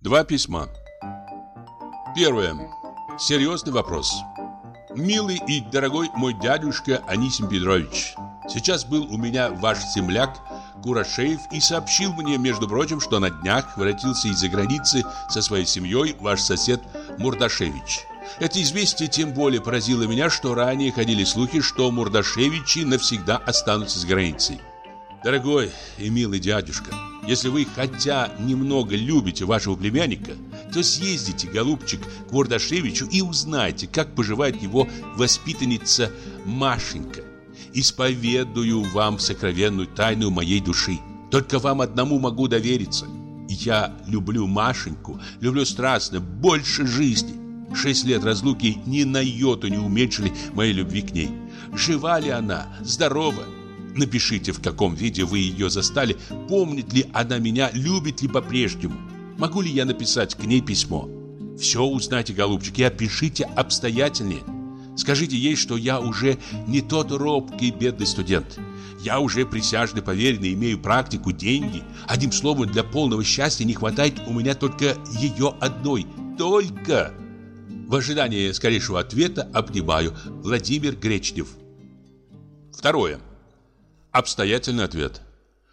Два письма. Первое. Серьезный вопрос. Милый и дорогой мой дядюшка Анисим Петрович, сейчас был у меня ваш земляк Курашеев и сообщил мне, между прочим, что на днях воротился из-за границы со своей семьей ваш сосед Мурдашевич. Это известие тем более поразило меня, что ранее ходили слухи, что Мурдашевичи навсегда останутся за границей. Дорогой и милый дядюшка, если вы хотя немного любите вашего племянника, то съездите, голубчик, к Мурдашевичу и узнайте, как поживает его воспитанница Машенька. Исповедую вам сокровенную тайну моей души. Только вам одному могу довериться. Я люблю Машеньку, люблю страстно, больше жизни. 6 лет разлуки ни на йоту не уменьшили моей любви к ней. Жива ли она? Здорова? Напишите, в каком виде вы ее застали, помнит ли она меня, любит ли по-прежнему. Могу ли я написать к ней письмо? Все узнайте, голубчик, и опишите обстоятельнее. Скажите ей, что я уже не тот робкий бедный студент. Я уже присяжный поверенный, имею практику, деньги. Одним словом, для полного счастья не хватает у меня только ее одной. Только! В ожидании скорейшего ответа обнимаю. Владимир Гречнев. Второе. Обстоятельный ответ.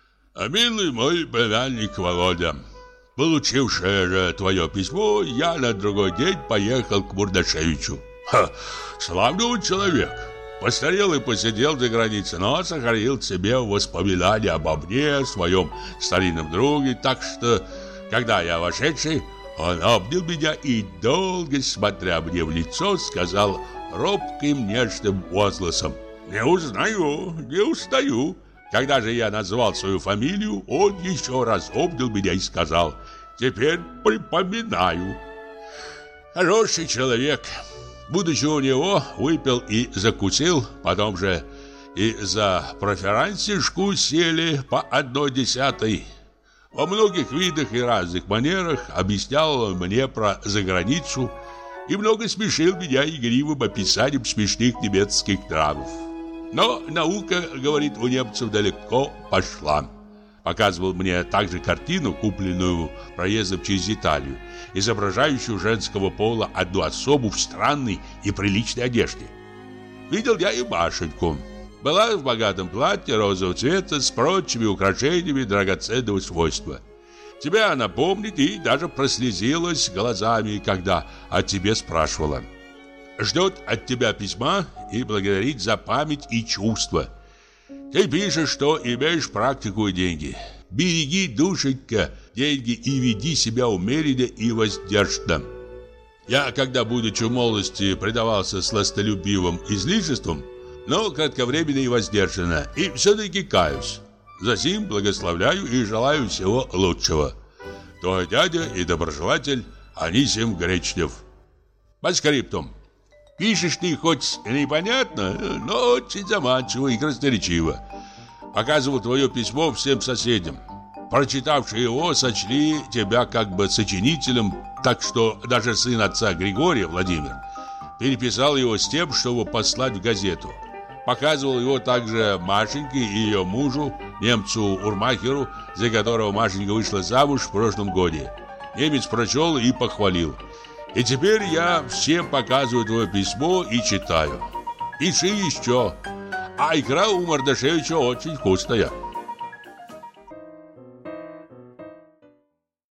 Милый мой племянник Володя, получивший твое письмо, я на другой день поехал к Мурдашевичу. Славный он человек. Постарел и посидел за границей, но сохранил себе воспоминания обо мне, о своем старинном друге. Так что, когда я вошедший, он обнял меня и, долго смотря мне в лицо, сказал робким нежным возгласом: «Не узнаю, не устаю». Когда же я назвал свою фамилию, он еще раз обнял меня и сказал: «Теперь припоминаю». Хороший человек. Будучи у него, выпил и закусил, потом же и за проферансишку сели по 1/10. Во многих видах и разных манерах объяснял он мне про заграницу и много смешил меня игривым описанием смешных немецких драмов. Но наука, говорит, у немцев далеко пошла. Показывал мне также картину, купленную проездом через Италию, изображающую женского пола одну особу в странной и приличной одежде. Видел я и Машеньку. Была в богатом платье розового цвета с прочими украшениями драгоценного свойства. Тебя она помнит и даже прослезилась глазами, когда о тебе спрашивала. Ждет от тебя письма и благодарит за память и чувства. Ты пишешь, что имеешь практику и деньги. Береги, душенька, деньги и веди себя умеренно и воздержанно. Я, когда, будучи в молодости, предавался сластолюбивым излишествам, но кратковременно и воздержанно, и все-таки каюсь. Засим благословляю и желаю всего лучшего. Твой дядя и доброжелатель Анисим Гречнев. Подскриптум. Пишешь ты хоть непонятно, но очень заманчиво и красноречиво. Показывал твое письмо всем соседям. Прочитавшие его, сочли тебя как бы сочинителем, так что даже сын отца Григория, Владимир, переписал его с тем, чтобы послать в газету. Показывал его также Машеньке и ее мужу, немцу Урмахеру, за которого Машенька вышла замуж в прошлом году. Немец прочел и похвалил. И теперь я всем показываю твое письмо и читаю. Пиши еще. А икра у Мурдашевича очень вкусная.